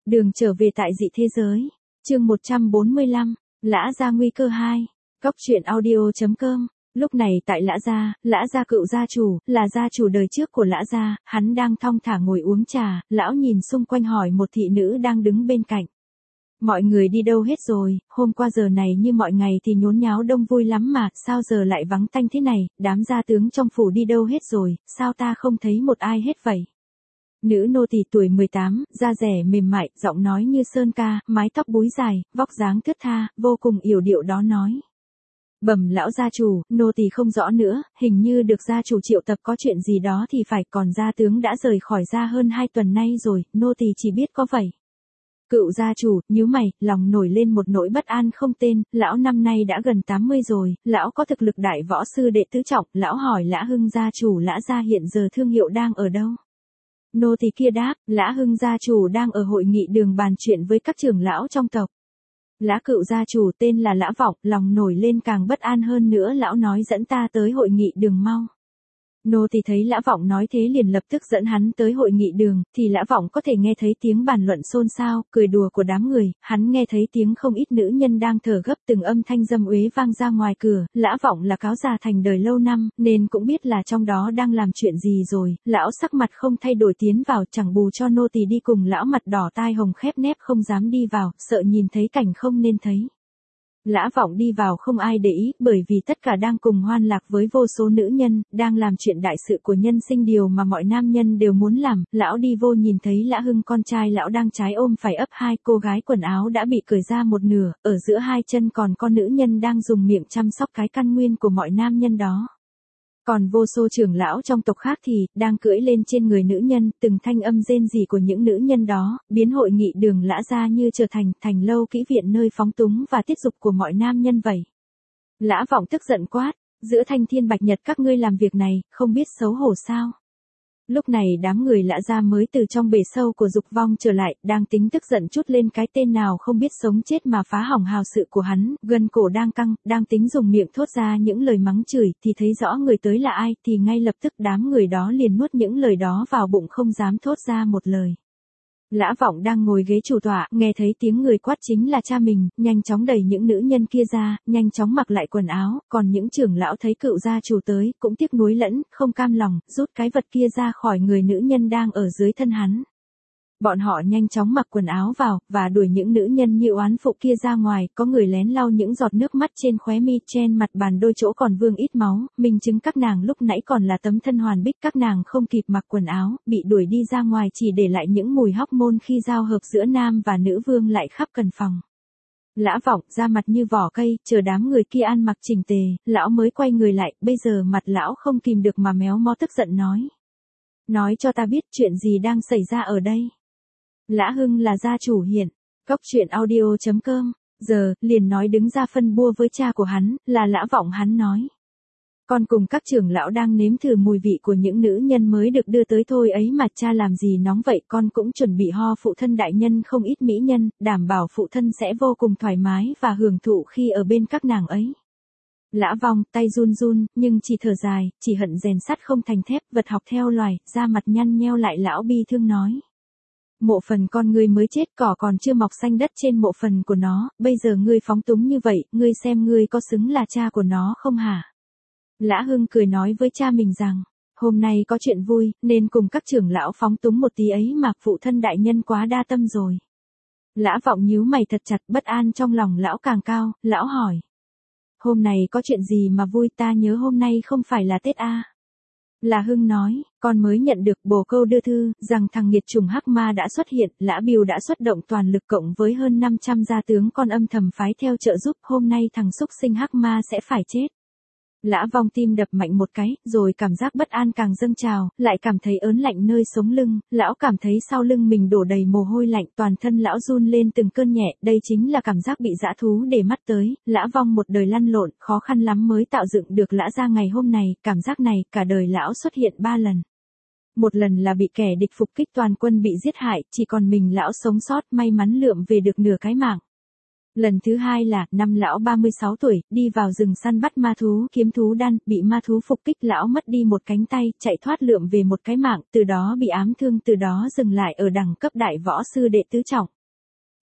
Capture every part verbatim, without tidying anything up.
Đường trở về tại dị thế giới. Chương một trăm bốn mươi lăm, Lã Gia nguy cơ hai. Góc truyện audio chấm com. Lúc này tại Lã Gia, Lã Gia cựu gia chủ, là gia chủ đời trước của Lã Gia, hắn đang thong thả ngồi uống trà, lão nhìn xung quanh hỏi một thị nữ đang đứng bên cạnh. Mọi người đi đâu hết rồi, hôm qua giờ này như mọi ngày thì nhốn nháo đông vui lắm mà, sao giờ lại vắng tanh thế này, đám gia tướng trong phủ đi đâu hết rồi, sao ta không thấy một ai hết vậy? Nữ nô tỳ tuổi mười tám, da rẻ mềm mại, giọng nói như sơn ca, mái tóc búi dài, vóc dáng thướt tha, vô cùng yểu điệu đó nói. Bẩm lão gia chủ, nô tỳ không rõ nữa, hình như được gia chủ triệu tập có chuyện gì đó thì phải, còn gia tướng đã rời khỏi gia hơn hai tuần nay rồi, nô tỳ chỉ biết có vậy. Cựu gia chủ, nhíu mày, lòng nổi lên một nỗi bất an không tên, lão năm nay đã gần tám mươi rồi, lão có thực lực đại võ sư đệ tứ trọng, lão hỏi Lã Hưng gia chủ Lã Gia hiện giờ thương hiệu đang ở đâu? Nô tỳ kia đáp, Lã Hưng gia chủ đang ở hội nghị đường bàn chuyện với các trưởng lão trong tộc. Lã cựu gia chủ tên là Lã Vọng, lòng nổi lên càng bất an hơn nữa, lão nói dẫn ta tới hội nghị đường mau. Nô tỳ thấy Lã Vọng nói thế liền lập tức dẫn hắn tới hội nghị đường, thì Lã Vọng có thể nghe thấy tiếng bàn luận xôn xao, cười đùa của đám người, hắn nghe thấy tiếng không ít nữ nhân đang thở gấp, từng âm thanh dâm uế vang ra ngoài cửa, Lã Vọng là cáo già thành đời lâu năm, nên cũng biết là trong đó đang làm chuyện gì rồi, lão sắc mặt không thay đổi tiến vào, chẳng bù cho nô tỳ đi cùng, lão mặt đỏ tai hồng khép nép không dám đi vào, sợ nhìn thấy cảnh không nên thấy. Lã Vọng đi vào không ai để ý, bởi vì tất cả đang cùng hoan lạc với vô số nữ nhân, đang làm chuyện đại sự của nhân sinh, điều mà mọi nam nhân đều muốn làm. Lão đi vô nhìn thấy Lã Hưng con trai lão đang trái ôm phải ấp hai cô gái, quần áo đã bị cởi ra một nửa, ở giữa hai chân còn con nữ nhân đang dùng miệng chăm sóc cái căn nguyên của mọi nam nhân đó. Còn vô số trưởng lão trong tộc khác thì, đang cưỡi lên trên người nữ nhân, từng thanh âm rên rỉ của những nữ nhân đó, biến hội nghị đường Lã Gia như trở thành, thành lâu kỹ viện nơi phóng túng và tiết dục của mọi nam nhân vậy. Lã Vọng tức giận quát, giữa thanh thiên bạch nhật các ngươi làm việc này, không biết xấu hổ sao? Lúc này đám người Lã Gia mới từ trong bể sâu của dục vong trở lại, đang tính tức giận chút lên cái tên nào không biết sống chết mà phá hỏng hào sự của hắn, gân cổ đang căng, đang tính dùng miệng thốt ra những lời mắng chửi, thì thấy rõ người tới là ai, thì ngay lập tức đám người đó liền nuốt những lời đó vào bụng không dám thốt ra một lời. Lã Vọng đang ngồi ghế chủ tọa, nghe thấy tiếng người quát chính là cha mình, nhanh chóng đẩy những nữ nhân kia ra, nhanh chóng mặc lại quần áo, còn những trưởng lão thấy cựu gia chủ tới, cũng tiếc nuối lẫn, không cam lòng, rút cái vật kia ra khỏi người nữ nhân đang ở dưới thân hắn. Bọn họ nhanh chóng mặc quần áo vào, và đuổi những nữ nhân như oán phụ kia ra ngoài, có người lén lau những giọt nước mắt trên khóe mi, trên mặt bàn đôi chỗ còn vương ít máu, minh chứng các nàng lúc nãy còn là tấm thân hoàn bích, các nàng không kịp mặc quần áo, bị đuổi đi ra ngoài chỉ để lại những mùi hóc môn khi giao hợp giữa nam và nữ vương lại khắp căn phòng. Lã Vọng ra mặt như vỏ cây, chờ đám người kia ăn mặc chỉnh tề, lão mới quay người lại, bây giờ mặt lão không kìm được mà méo mó tức giận nói. Nói cho ta biết chuyện gì đang xảy ra ở đây. Lã Hưng là gia chủ hiện. Góc truyện audio chấm com. Giờ, liền nói đứng ra phân bua với cha của hắn, là Lã Vọng. Hắn nói. Con cùng các trưởng lão đang nếm thử mùi vị của những nữ nhân mới được đưa tới thôi ấy mà, cha làm gì nóng vậy, con cũng chuẩn bị ho phụ thân đại nhân không ít mỹ nhân, đảm bảo phụ thân sẽ vô cùng thoải mái và hưởng thụ khi ở bên các nàng ấy. Lã Vong, tay run run, nhưng chỉ thở dài, chỉ hận rèn sắt không thành thép, vật học theo loài, da mặt nhăn nheo lại, lão bi thương nói. Mộ phần con ngươi mới chết, cỏ còn chưa mọc xanh đất trên mộ phần của nó, bây giờ ngươi phóng túng như vậy, ngươi xem ngươi có xứng là cha của nó không hả? Lã Hưng cười nói với cha mình rằng, hôm nay có chuyện vui, nên cùng các trưởng lão phóng túng một tí ấy mà, phụ thân đại nhân quá đa tâm rồi. Lã Vọng nhíu mày thật chặt, bất an trong lòng lão càng cao, lão hỏi. Hôm nay có chuyện gì mà vui, ta nhớ hôm nay không phải là Tết à? Lã Hưng nói, con mới nhận được bồ câu đưa thư, rằng thằng nghiệt chủng hắc ma đã xuất hiện, Lã Biêu đã xuất động toàn lực cộng với hơn năm trăm gia tướng con âm thầm phái theo trợ giúp, hôm nay thằng xúc sinh hắc ma sẽ phải chết. Lã Vong tim đập mạnh một cái, rồi cảm giác bất an càng dâng trào, lại cảm thấy ớn lạnh nơi sống lưng, lão cảm thấy sau lưng mình đổ đầy mồ hôi lạnh, toàn thân lão run lên từng cơn nhẹ, đây chính là cảm giác bị dã thú để mắt tới. Lã Vong một đời lăn lộn, khó khăn lắm mới tạo dựng được Lã Gia ngày hôm này, cảm giác này, cả đời lão xuất hiện ba lần. Một lần là bị kẻ địch phục kích toàn quân bị giết hại, chỉ còn mình lão sống sót, may mắn lượm về được nửa cái mạng. Lần thứ hai là, năm lão ba mươi sáu tuổi, đi vào rừng săn bắt ma thú, kiếm thú đan, bị ma thú phục kích, lão mất đi một cánh tay, chạy thoát lượm về một cái mạng, từ đó bị ám thương, từ đó dừng lại ở đẳng cấp đại võ sư đệ tứ trọng.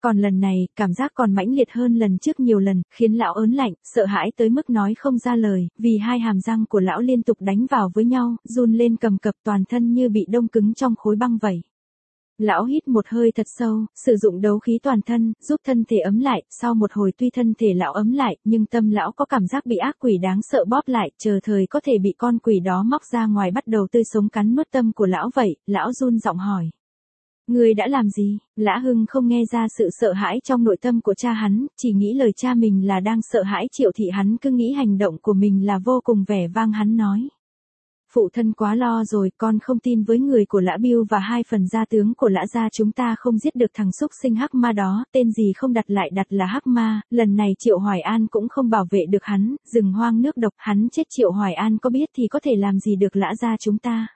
Còn lần này, cảm giác còn mãnh liệt hơn lần trước nhiều lần, khiến lão ớn lạnh, sợ hãi tới mức nói không ra lời, vì hai hàm răng của lão liên tục đánh vào với nhau, run lên cầm cập toàn thân như bị đông cứng trong khối băng vậy. Lão hít một hơi thật sâu, sử dụng đấu khí toàn thân, giúp thân thể ấm lại, sau một hồi tuy thân thể lão ấm lại, nhưng tâm lão có cảm giác bị ác quỷ đáng sợ bóp lại, chờ thời có thể bị con quỷ đó móc ra ngoài bắt đầu tươi sống cắn nuốt tâm của lão vậy, lão run giọng hỏi. Ngươi đã làm gì? Lã Hưng không nghe ra sự sợ hãi trong nội tâm của cha hắn, chỉ nghĩ lời cha mình là đang sợ hãi Triệu Thị, hắn cứ nghĩ hành động của mình là vô cùng vẻ vang. Hắn nói. Phụ thân quá lo rồi, con không tin với người của Lã Bưu và hai phần gia tướng của Lã gia chúng ta không giết được thằng xúc sinh hắc ma đó, tên gì không đặt lại đặt là hắc ma, lần này Triệu Hoài An cũng không bảo vệ được hắn, rừng hoang nước độc, hắn chết Triệu Hoài An có biết thì có thể làm gì được Lã gia chúng ta.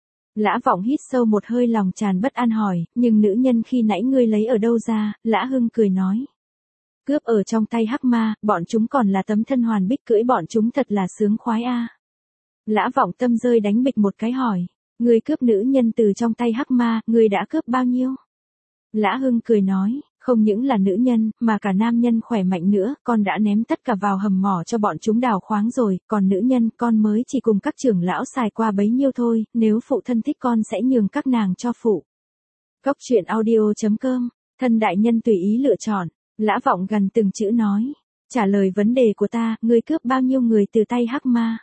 Lã Vọng hít sâu một hơi, lòng tràn bất an hỏi, nhưng nữ nhân khi nãy ngươi lấy ở đâu ra? Lã Hưng cười nói. Cướp ở trong tay hắc ma, bọn chúng còn là tấm thân hoàn bích, cưỡi bọn chúng thật là sướng khoái a. Lã Vọng tâm rơi đánh bịch một cái hỏi, ngươi cướp nữ nhân từ trong tay hắc ma, ngươi đã cướp bao nhiêu? Lã Hưng cười nói, không những là nữ nhân, mà cả nam nhân khỏe mạnh nữa, con đã ném tất cả vào hầm mỏ cho bọn chúng đào khoáng rồi, còn nữ nhân con mới chỉ cùng các trưởng lão xài qua bấy nhiêu thôi, nếu phụ thân thích con sẽ nhường các nàng cho phụ. Cốc truyện audio chấm com, thân đại nhân tùy ý lựa chọn. Lã Vọng gần từng chữ nói, trả lời vấn đề của ta, ngươi cướp bao nhiêu người từ tay hắc ma?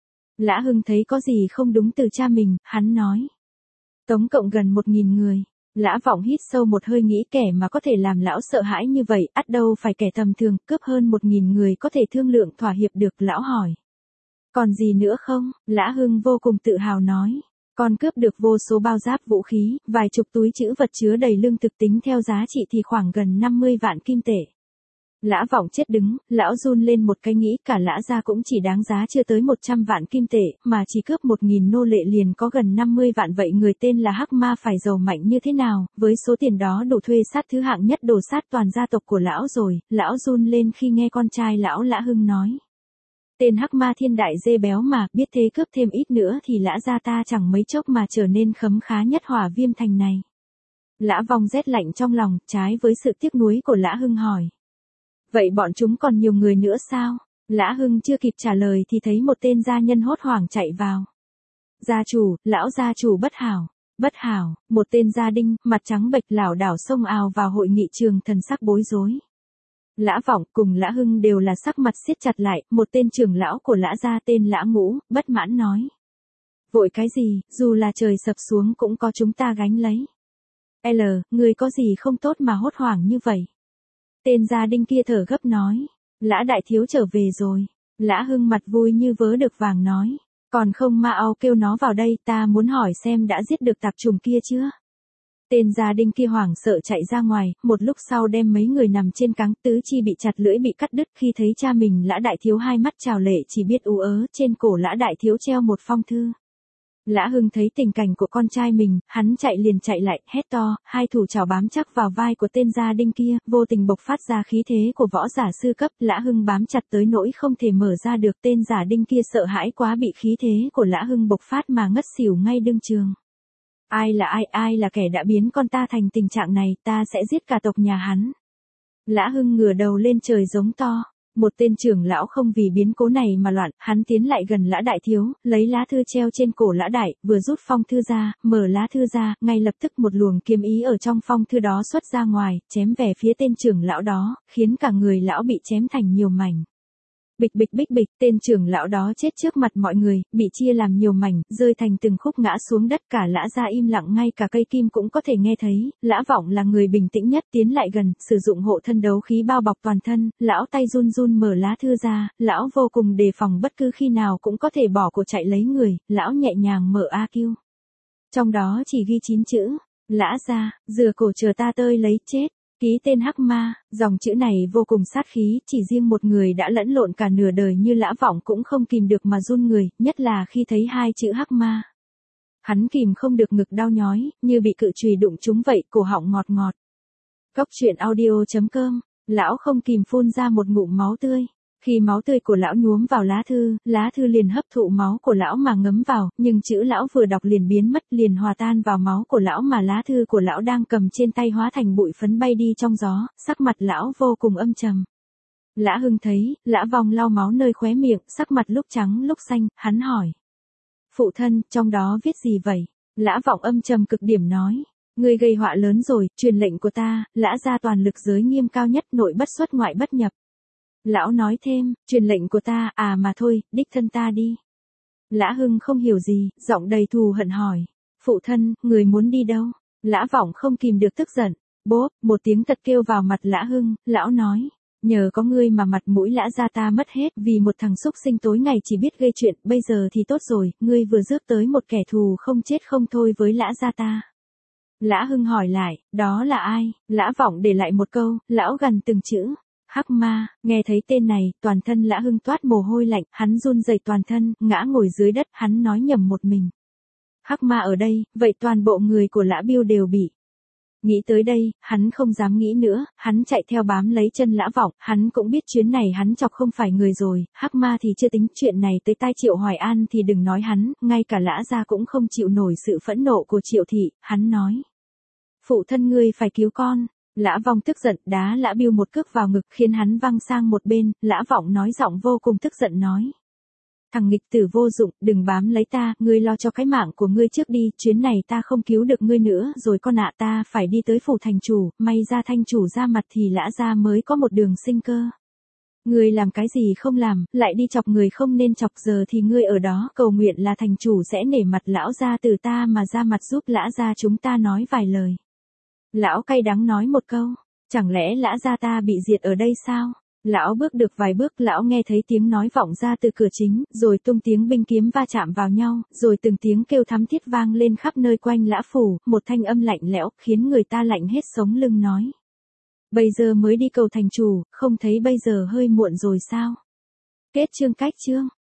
Lã Hưng thấy có gì không đúng từ cha mình, hắn nói. Tổng cộng gần một nghìn người. Lã Vọng hít sâu một hơi, nghĩ kẻ mà có thể làm lão sợ hãi như vậy, ắt đâu phải kẻ tầm thường, cướp hơn một nghìn người có thể thương lượng thỏa hiệp được. Lão hỏi. Còn gì nữa không? Lã Hưng vô cùng tự hào nói. Con cướp được vô số bao giáp vũ khí, vài chục túi trữ vật chứa đầy lương thực, tính theo giá trị thì khoảng gần năm mươi vạn kim tệ. Lã Vọng chết đứng, lão run lên một cái, nghĩ cả Lã gia cũng chỉ đáng giá chưa tới một trăm vạn kim tệ, mà chỉ cướp một nghìn nô lệ liền có gần năm mươi vạn, vậy người tên là hắc ma phải giàu mạnh như thế nào, với số tiền đó đủ thuê sát thứ hạng nhất đổ sát toàn gia tộc của lão rồi. Lão run lên khi nghe con trai lão Lã Hưng nói. Tên hắc ma thiên đại dê béo mà, biết thế cướp thêm ít nữa thì Lã gia ta chẳng mấy chốc mà trở nên khấm khá nhất Hỏa Viêm thành này. Lã Vong rét lạnh trong lòng, trái với sự tiếc nuối của Lã Hưng hỏi. Vậy bọn chúng còn nhiều người nữa sao? Lã Hưng chưa kịp trả lời thì thấy một tên gia nhân hốt hoảng chạy vào. Gia chủ, lão gia chủ bất hảo, bất hảo, một tên gia đinh, mặt trắng bệch lảo đảo xông ào vào hội nghị trường, thần sắc bối rối. Lã Vọng cùng Lã Hưng đều là sắc mặt siết chặt lại, một tên trưởng lão của Lã gia tên Lã Ngũ, bất mãn nói. Vội cái gì, dù là trời sập xuống cũng có chúng ta gánh lấy. L, người có gì không tốt mà hốt hoảng như vậy? Tên gia đinh kia thở gấp nói. Lã đại thiếu trở về rồi. Lã Hưng mặt vui như vớ được vàng nói. Còn không ma au kêu nó vào đây, ta muốn hỏi xem đã giết được tạp trùng kia chưa? Tên gia đinh kia hoảng sợ chạy ra ngoài, một lúc sau đem mấy người nằm trên cáng, tứ chi bị chặt, lưỡi bị cắt đứt. Khi thấy cha mình Lã đại thiếu hai mắt trào lệ, chỉ biết ú ớ, trên cổ Lã đại thiếu treo một phong thư. Lã Hưng thấy tình cảnh của con trai mình, hắn chạy liền chạy lại, hét to, hai thủ chảo bám chắc vào vai của tên gia đinh kia, vô tình bộc phát ra khí thế của võ giả sư cấp. Lã Hưng bám chặt tới nỗi không thể mở ra được, tên giả đinh kia sợ hãi quá bị khí thế của Lã Hưng bộc phát mà ngất xỉu ngay đương trường. Ai là ai, ai là kẻ đã biến con ta thành tình trạng này, ta sẽ giết cả tộc nhà hắn. Lã Hưng ngửa đầu lên trời giống to. Một tên trưởng lão không vì biến cố này mà loạn, hắn tiến lại gần Lã đại thiếu, lấy lá thư treo trên cổ Lã đại, vừa rút phong thư ra, mở lá thư ra, ngay lập tức một luồng kiếm ý ở trong phong thư đó xuất ra ngoài, chém về phía tên trưởng lão đó, khiến cả người lão bị chém thành nhiều mảnh. Bịch bịch bịch bịch, tên trưởng lão đó chết trước mặt mọi người, bị chia làm nhiều mảnh, rơi thành từng khúc ngã xuống đất, cả Lã gia im lặng, ngay cả cây kim cũng có thể nghe thấy. Lã Vọng là người bình tĩnh nhất, tiến lại gần, sử dụng hộ thân đấu khí bao bọc toàn thân, lão tay run run mở lá thư ra, lão vô cùng đề phòng bất cứ khi nào cũng có thể bỏ cuộc chạy lấy người, lão nhẹ nhàng mở a kiu. Trong đó chỉ ghi chín chữ, Lã gia, dừa cổ chờ ta tơi lấy chết. Ký tên hắc ma, dòng chữ này vô cùng sát khí, chỉ riêng một người đã lẫn lộn cả nửa đời như Lã Vọng cũng không kìm được mà run người, nhất là khi thấy hai chữ hắc ma. Hắn kìm không được, ngực đau nhói, như bị cự chùy đụng trúng vậy, cổ họng ngọt ngọt. Cốc truyện audio chấm com, lão không kìm phun ra một ngụm máu tươi. Khi máu tươi của lão nhuốm vào lá thư, lá thư liền hấp thụ máu của lão mà ngấm vào, nhưng chữ lão vừa đọc liền biến mất, liền hòa tan vào máu của lão mà lá thư của lão đang cầm trên tay hóa thành bụi phấn bay đi trong gió, sắc mặt lão vô cùng âm trầm. Lã Hưng thấy, Lã Vong lau máu nơi khóe miệng, sắc mặt lúc trắng lúc xanh, hắn hỏi. Phụ thân, trong đó viết gì vậy? Lã Vọng âm trầm cực điểm nói. Ngươi gây họa lớn rồi, truyền lệnh của ta, Lã gia toàn lực giới nghiêm cao nhất, nội bất xuất ngoại bất nhập. Lão nói thêm, truyền lệnh của ta, à mà thôi, đích thân ta đi. Lã Hưng không hiểu gì, giọng đầy thù hận hỏi. Phụ thân, người muốn đi đâu? Lã Vọng không kìm được tức giận. Bốp, một tiếng tật kêu vào mặt Lã Hưng, lão nói. Nhờ có ngươi mà mặt mũi Lã gia ta mất hết, vì một thằng xúc sinh tối ngày chỉ biết gây chuyện, bây giờ thì tốt rồi, ngươi vừa rước tới một kẻ thù không chết không thôi với Lã gia ta. Lã Hưng hỏi lại, đó là ai? Lã Vọng để lại một câu, lão gần từng chữ. Hắc ma, nghe thấy tên này, toàn thân Lã Hưng toát mồ hôi lạnh, hắn run rẩy toàn thân, ngã ngồi dưới đất, hắn nói nhầm một mình. Hắc ma ở đây, vậy toàn bộ người của Lã Biêu đều bị. Nghĩ tới đây, hắn không dám nghĩ nữa, hắn chạy theo bám lấy chân Lã Vọng, hắn cũng biết chuyến này hắn chọc không phải người rồi, Hắc ma thì chưa tính, chuyện này tới tai Triệu Hoài An thì đừng nói hắn, ngay cả Lã gia cũng không chịu nổi sự phẫn nộ của Triệu thị, hắn nói. Phụ thân ngươi phải cứu con. Lã Vong tức giận đá Lã Biêu một cước vào ngực khiến hắn văng sang một bên, Lã Vọng nói giọng vô cùng tức giận nói. Thằng nghịch tử vô dụng, đừng bám lấy ta, ngươi lo cho cái mạng của ngươi trước đi, chuyến này ta không cứu được ngươi nữa rồi con ạ, ta phải đi tới phủ thành chủ, may ra thanh chủ ra mặt thì Lã gia mới có một đường sinh cơ. Ngươi làm cái gì không làm, lại đi chọc người không nên chọc, giờ thì ngươi ở đó cầu nguyện là thành chủ sẽ nể mặt lão gia từ ta mà ra mặt giúp Lã gia chúng ta nói vài lời. Lão cay đắng nói một câu, chẳng lẽ Lã gia ta bị diệt ở đây sao? Lão bước được vài bước, lão nghe thấy tiếng nói vọng ra từ cửa chính, rồi tung tiếng binh kiếm va chạm vào nhau, rồi từng tiếng kêu thắm thiết vang lên khắp nơi quanh Lã phủ, một thanh âm lạnh lẽo, khiến người ta lạnh hết sống lưng nói. Bây giờ mới đi cầu thành chủ, không thấy bây giờ hơi muộn rồi sao? Kết chương cách chương.